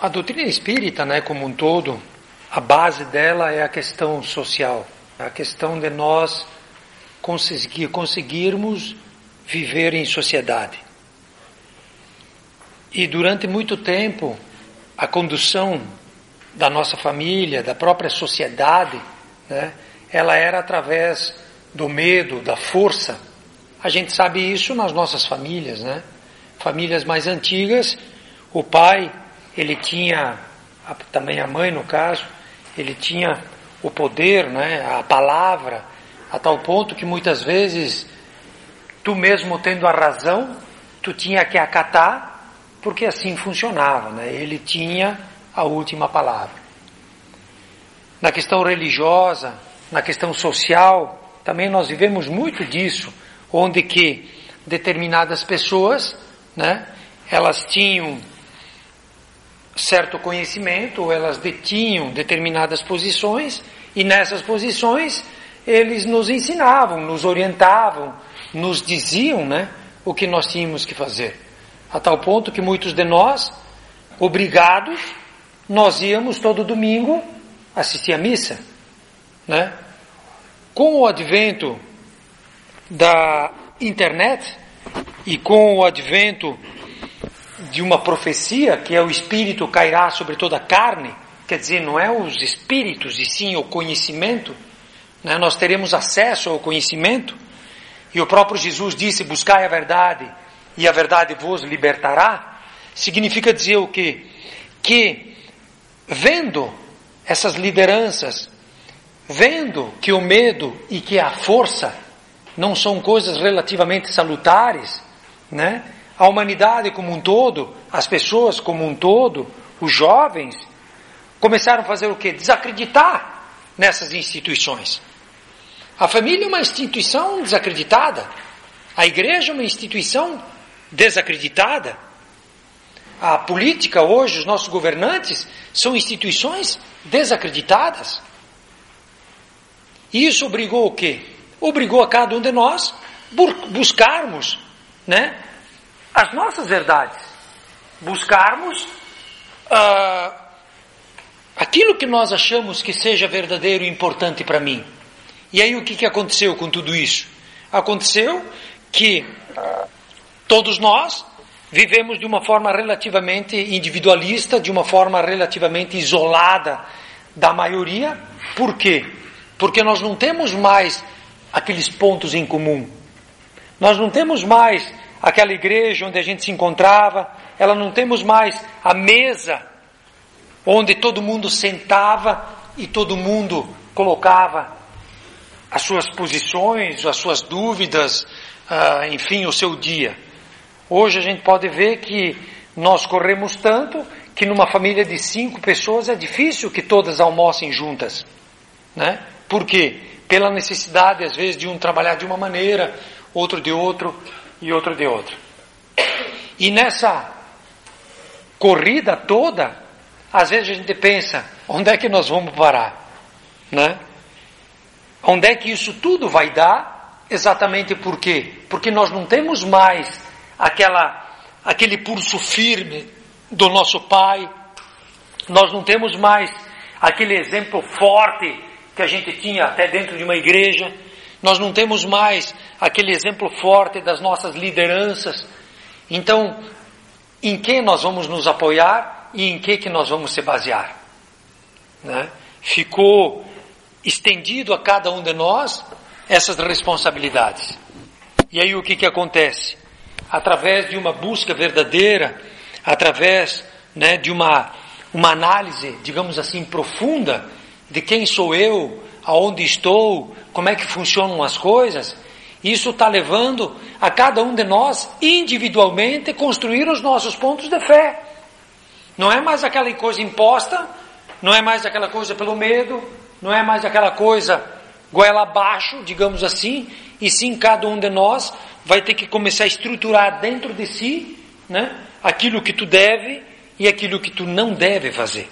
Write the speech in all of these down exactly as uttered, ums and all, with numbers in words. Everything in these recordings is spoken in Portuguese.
A doutrina espírita, né, como um todo, a base dela é a questão social, a questão de nós conseguir, conseguirmos viver em sociedade. E durante muito tempo, a condução da nossa família, da própria sociedade, né, ela era através do medo, da força. A gente sabe isso nas nossas famílias, né? Famílias mais antigas, o pai, ele tinha, também a mãe no caso, ele tinha o poder, né, a palavra, a tal ponto que muitas vezes, tu mesmo tendo a razão, tu tinha que acatar, porque assim funcionava, né? Ele tinha a última palavra. Na questão religiosa, na questão social, também nós vivemos muito disso, onde que determinadas pessoas, né, elas tinham certo conhecimento, ou elas detinham determinadas posições, e nessas posições eles nos ensinavam, nos orientavam, nos diziam, né, o que nós tínhamos que fazer. A tal ponto que muitos de nós, obrigados, nós íamos todo domingo assistir a missa, né? Com o advento da internet e com o advento de uma profecia, que é o Espírito cairá sobre toda a carne, quer dizer, não é os espíritos, e sim o conhecimento, né? Nós teremos acesso ao conhecimento, e o próprio Jesus disse, buscai a verdade, e a verdade vos libertará. Significa dizer o quê? Que, vendo essas lideranças, vendo que o medo e que a força não são coisas relativamente salutares, né? A humanidade como um todo, as pessoas como um todo, os jovens, começaram a fazer o quê? Desacreditar nessas instituições. A família é uma instituição desacreditada. A igreja é uma instituição desacreditada. A política hoje, os nossos governantes, são instituições desacreditadas. E isso obrigou o quê? Obrigou a cada um de nós buscarmos, né, as nossas verdades. Buscarmos uh, aquilo que nós achamos que seja verdadeiro e importante para mim. E aí o que, que aconteceu com tudo isso? Aconteceu que todos nós vivemos de uma forma relativamente individualista, de uma forma relativamente isolada da maioria. Por quê? Porque nós não temos mais aqueles pontos em comum. Nós não temos mais aquela igreja onde a gente se encontrava, ela não temos mais a mesa onde todo mundo sentava e todo mundo colocava as suas posições, as suas dúvidas, uh, enfim, o seu dia. Hoje a gente pode ver que nós corremos tanto que numa família de cinco pessoas é difícil que todas almocem juntas, né? Por quê? Pela necessidade, às vezes, de um trabalhar de uma maneira, outro de outro e outro de outra. E nessa corrida toda, às vezes a gente pensa, onde é que nós vamos parar? Né? Onde é que isso tudo vai dar? Exatamente por quê? Porque nós não temos mais aquela, aquele pulso firme do nosso pai, nós não temos mais aquele exemplo forte que a gente tinha até dentro de uma igreja, nós não temos mais aquele exemplo forte das nossas lideranças. Então, em que nós vamos nos apoiar e em que, que nós vamos se basear? Né? Ficou estendido a cada um de nós essas responsabilidades. E aí o que, que acontece? Através de uma busca verdadeira, através, né, de uma, uma análise, digamos assim, profunda, de quem sou eu, aonde estou, como é que funcionam as coisas, isso está levando a cada um de nós, individualmente, construir os nossos pontos de fé. Não é mais aquela coisa imposta, não é mais aquela coisa pelo medo, não é mais aquela coisa goela abaixo, digamos assim, e sim cada um de nós vai ter que começar a estruturar dentro de si, né, aquilo que tu deve e aquilo que tu não deve fazer.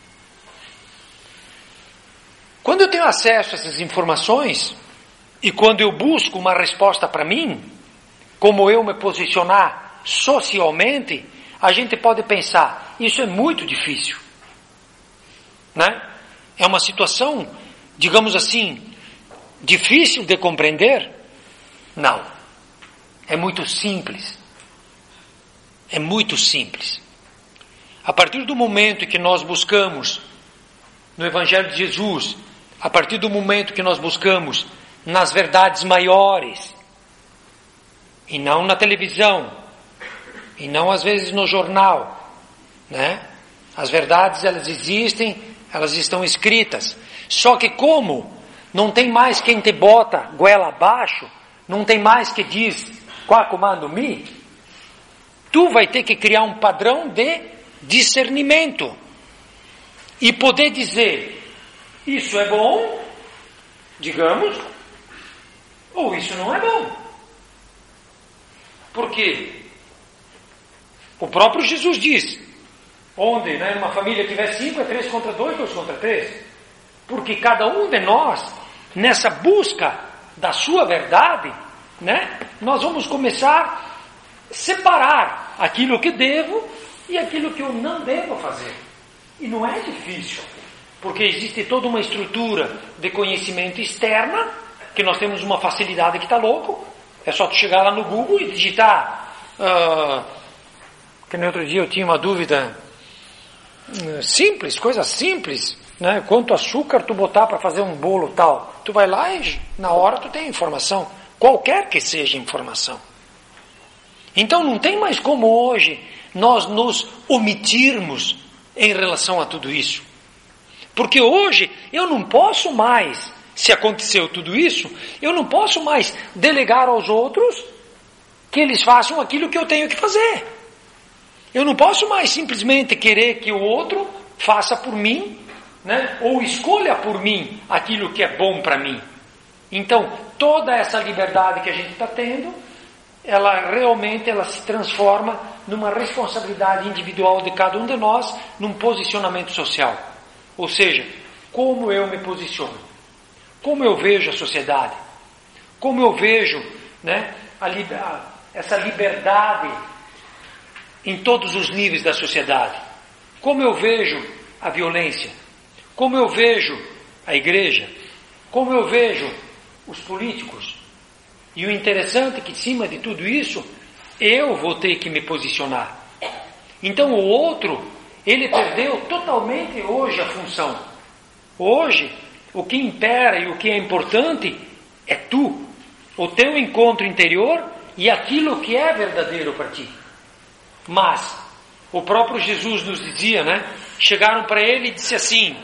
Quando eu tenho acesso a essas informações e quando eu busco uma resposta para mim, como eu me posicionar socialmente, a gente pode pensar, isso é muito difícil, né? É uma situação, digamos assim, difícil de compreender? Não. É muito simples. É muito simples. A partir do momento que nós buscamos no Evangelho de Jesus, a partir do momento que nós buscamos nas verdades maiores, e não na televisão, e não às vezes no jornal, né? As verdades, elas existem, elas estão escritas. Só que como não tem mais quem te bota goela abaixo, não tem mais que diz, quá comando mi, tu vai ter que criar um padrão de discernimento e poder dizer, isso é bom, digamos, ou isso não é bom. Por quê? O próprio Jesus diz, onde, né, uma família tiver cinco, é três contra dois, dois contra três. Porque cada um de nós, nessa busca da sua verdade, né, nós vamos começar a separar aquilo que devo e aquilo que eu não devo fazer. E não é difícil, porque existe toda uma estrutura de conhecimento externa, que nós temos uma facilidade que está louco. É só tu chegar lá no Google e digitar. Uh, que no outro dia eu tinha uma dúvida uh, simples, coisa simples, né? Quanto açúcar tu botar para fazer um bolo tal. Tu vai lá e na hora tu tem a informação, qualquer que seja a informação. Então não tem mais como hoje nós nos omitirmos em relação a tudo isso. Porque hoje eu não posso mais, se aconteceu tudo isso, eu não posso mais delegar aos outros que eles façam aquilo que eu tenho que fazer. Eu não posso mais simplesmente querer que o outro faça por mim, né? Ou escolha por mim aquilo que é bom para mim. Então, toda essa liberdade que a gente está tendo, ela realmente ela se transforma numa responsabilidade individual de cada um de nós, num posicionamento social. Ou seja, como eu me posiciono, como eu vejo a sociedade, como eu vejo, né, a liber, essa liberdade em todos os níveis da sociedade, como eu vejo a violência, como eu vejo a igreja, como eu vejo os políticos. E o interessante é que, em cima de tudo isso, eu vou ter que me posicionar. Então o outro, ele perdeu totalmente hoje a função. Hoje, o que impera e o que é importante é tu, o teu encontro interior e aquilo que é verdadeiro para ti. Mas, o próprio Jesus nos dizia, né? Chegaram para ele e disse assim,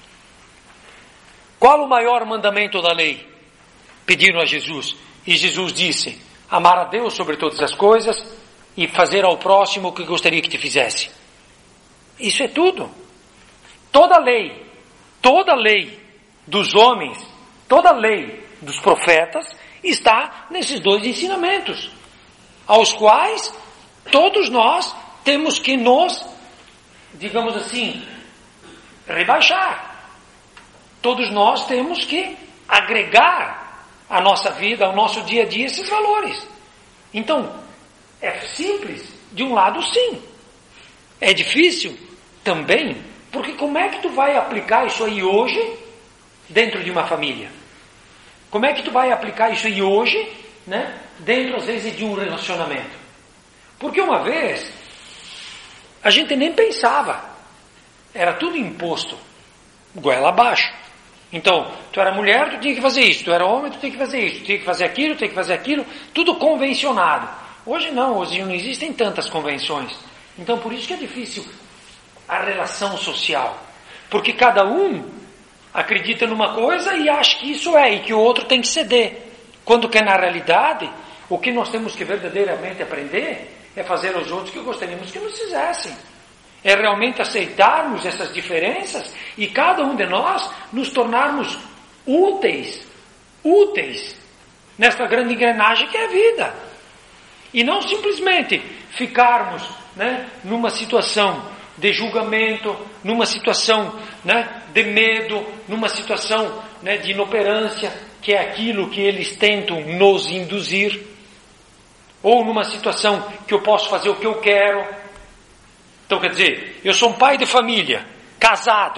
qual o maior mandamento da lei? Pediram a Jesus. E Jesus disse, amar a Deus sobre todas as coisas e fazer ao próximo o que gostaria que te fizesse. Isso é tudo. Toda lei, toda lei dos homens, toda lei dos profetas está nesses dois ensinamentos, aos quais todos nós temos que nos, digamos assim, rebaixar. Todos nós temos que agregar a nossa vida, ao nosso dia a dia, esses valores. Então, é simples, de um lado sim. É difícil também, porque como é que tu vai aplicar isso aí hoje dentro de uma família? Como é que tu vai aplicar isso aí hoje, né, dentro às vezes de um relacionamento? Porque uma vez a gente nem pensava, era tudo imposto, goela abaixo. Então, tu era mulher, tu tinha que fazer isso, tu era homem, tu tinha que fazer isso, tu tinha que fazer aquilo, tu tinha que fazer aquilo, tudo convencionado. Hoje não, hoje não existem tantas convenções. Então, por isso que é difícil a relação social. Porque cada um acredita numa coisa e acha que isso é, e que o outro tem que ceder. Quando que na realidade, o que nós temos que verdadeiramente aprender é fazer aos outros o que gostaríamos que nos fizessem. É realmente aceitarmos essas diferenças e cada um de nós nos tornarmos úteis, úteis nesta grande engrenagem que é a vida. E não simplesmente ficarmos, né, numa situação de julgamento, numa situação, né, de medo, numa situação, né, de inoperância, que é aquilo que eles tentam nos induzir, ou numa situação que eu posso fazer o que eu quero. Então quer dizer, eu sou um pai de família, casado.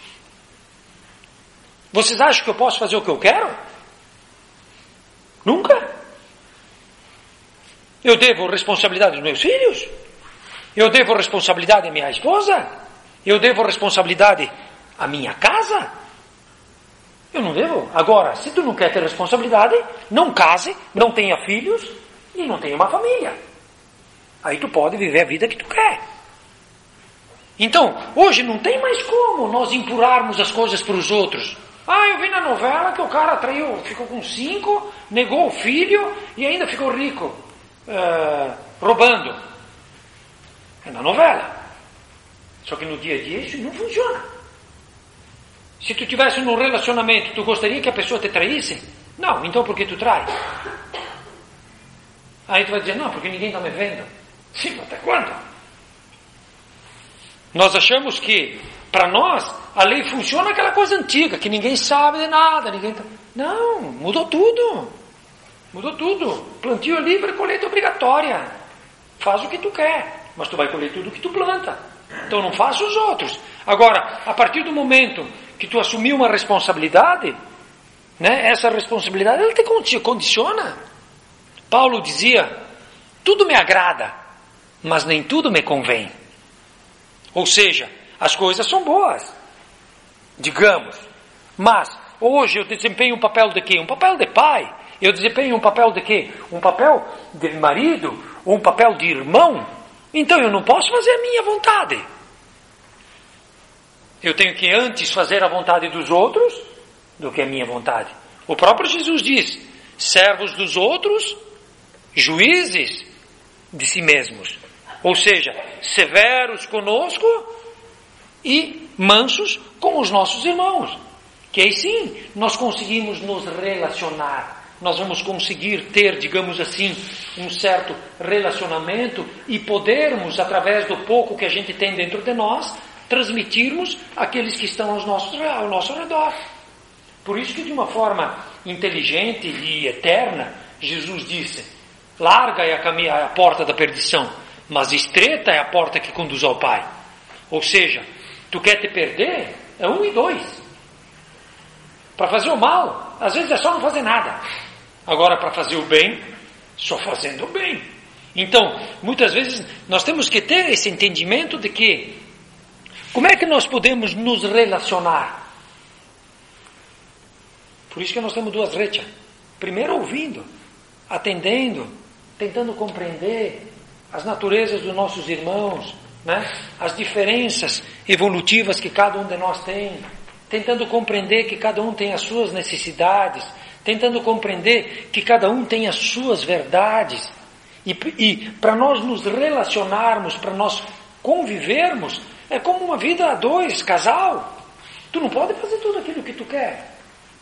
Vocês acham que eu posso fazer o que eu quero? Nunca. Eu devo responsabilidade aos meus filhos? Eu devo responsabilidade à minha esposa? Eu devo responsabilidade à minha casa? Eu não devo. Agora, se tu não quer ter responsabilidade, não case, não tenha filhos e não tenha uma família. Aí tu pode viver a vida que tu quer. Então, hoje não tem mais como nós empurrarmos as coisas para os outros. Ah, eu vi na novela que o cara traiu, ficou com cinco, negou o filho e ainda ficou rico, uh, roubando. É na novela. Só que no dia a dia isso não funciona. Se tu tivesse num relacionamento, tu gostaria que a pessoa te traísse? Não, então por que tu trai? Aí tu vai dizer, não, porque ninguém está me vendo. Sim, até quando? Nós achamos que, para nós, a lei funciona aquela coisa antiga, que ninguém sabe de nada. Ninguém tá... Não, mudou tudo. Mudou tudo. Plantio é livre, colheita obrigatória. Faz o que tu quer, mas tu vai colher tudo o que tu planta. Então não faça os outros. Agora, a partir do momento que tu assumiu uma responsabilidade, né, essa responsabilidade ela te condiciona. Paulo dizia, tudo me agrada, mas nem tudo me convém. Ou seja, as coisas são boas, digamos, mas hoje eu desempenho um papel de quê? Um papel de pai. Eu desempenho um papel de quê? Um papel de marido, ou um papel de irmão. Então eu não posso fazer a minha vontade. Eu tenho que antes fazer a vontade dos outros do que a minha vontade. O próprio Jesus diz, servos dos outros, juízes de si mesmos. Ou seja, severos conosco e mansos com os nossos irmãos. Que aí sim nós conseguimos nos relacionar. Nós vamos conseguir ter, digamos assim, um certo relacionamento e podermos, através do pouco que a gente tem dentro de nós, transmitirmos àqueles que estão aos nossos, ao nosso redor. Por isso que de uma forma inteligente e eterna, Jesus disse, larga é a, caminha, é a porta da perdição, mas estreita é a porta que conduz ao Pai. Ou seja, tu quer te perder? É um e dois. Para fazer o mal, às vezes é só não fazer nada. Agora, para fazer o bem, só fazendo o bem. Então, muitas vezes, nós temos que ter esse entendimento de que, como é que nós podemos nos relacionar? Por isso que nós temos duas rechas. Primeiro, ouvindo, atendendo, tentando compreender as naturezas dos nossos irmãos, né? As diferenças evolutivas que cada um de nós tem, tentando compreender que cada um tem as suas necessidades, tentando compreender que cada um tem as suas verdades. E, e para nós nos relacionarmos, para nós convivermos, é como uma vida a dois, casal. Tu não pode fazer tudo aquilo que tu quer.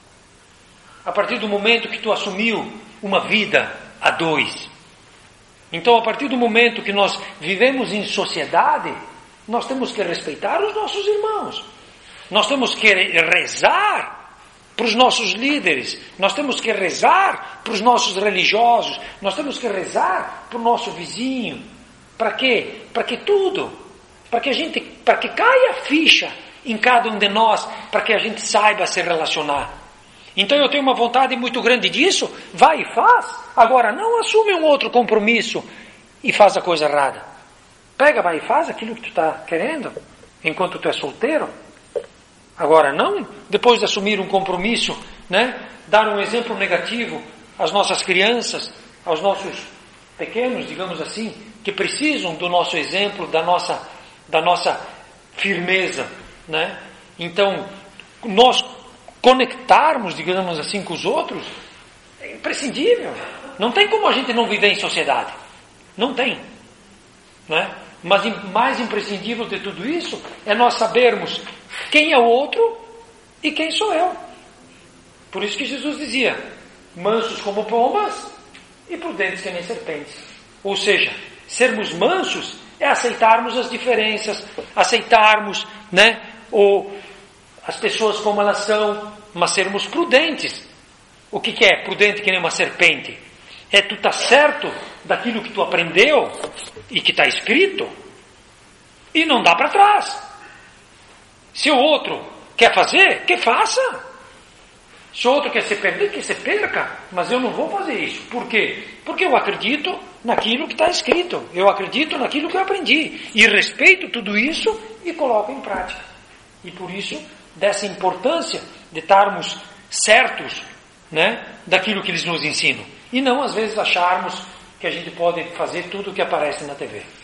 A partir do momento que tu assumiu uma vida a dois. Então, a partir do momento que nós vivemos em sociedade, nós temos que respeitar os nossos irmãos. Nós temos que rezar para os nossos líderes, nós temos que rezar para os nossos religiosos, nós temos que rezar para o nosso vizinho. Para quê? Para que tudo, para que a gente, para que caia a ficha em cada um de nós, para que a gente saiba se relacionar. Então eu tenho uma vontade muito grande disso, vai e faz. Agora não assume um outro compromisso e faz a coisa errada. Pega, vai e faz aquilo que tu está querendo, enquanto tu é solteiro. Agora não, depois de assumir um compromisso, né, dar um exemplo negativo às nossas crianças, aos nossos pequenos, digamos assim, que precisam do nosso exemplo, da nossa, da nossa firmeza, né? Então, nós conectarmos, digamos assim, com os outros, é imprescindível. Não tem como a gente não viver em sociedade. Não tem. Né? Mas mais imprescindível de tudo isso é nós sabermos quem é o outro e quem sou eu. Por isso que Jesus dizia, mansos como pombas e prudentes que nem serpentes. Ou seja, sermos mansos é aceitarmos as diferenças, aceitarmos, né, ou as pessoas como elas são, mas sermos prudentes. O que, que é prudente que nem uma serpente? É tu estar certo daquilo que tu aprendeu e que está escrito. E não dá para trás. Se o outro quer fazer, que faça. Se o outro quer se perder, que se perca. Mas eu não vou fazer isso. Por quê? Porque eu acredito naquilo que está escrito. Eu acredito naquilo que eu aprendi. E respeito tudo isso e coloco em prática. E por isso, dessa importância de estarmos certos, né, daquilo que eles nos ensinam. E não, às vezes, acharmos que a gente pode fazer tudo o que aparece na T V.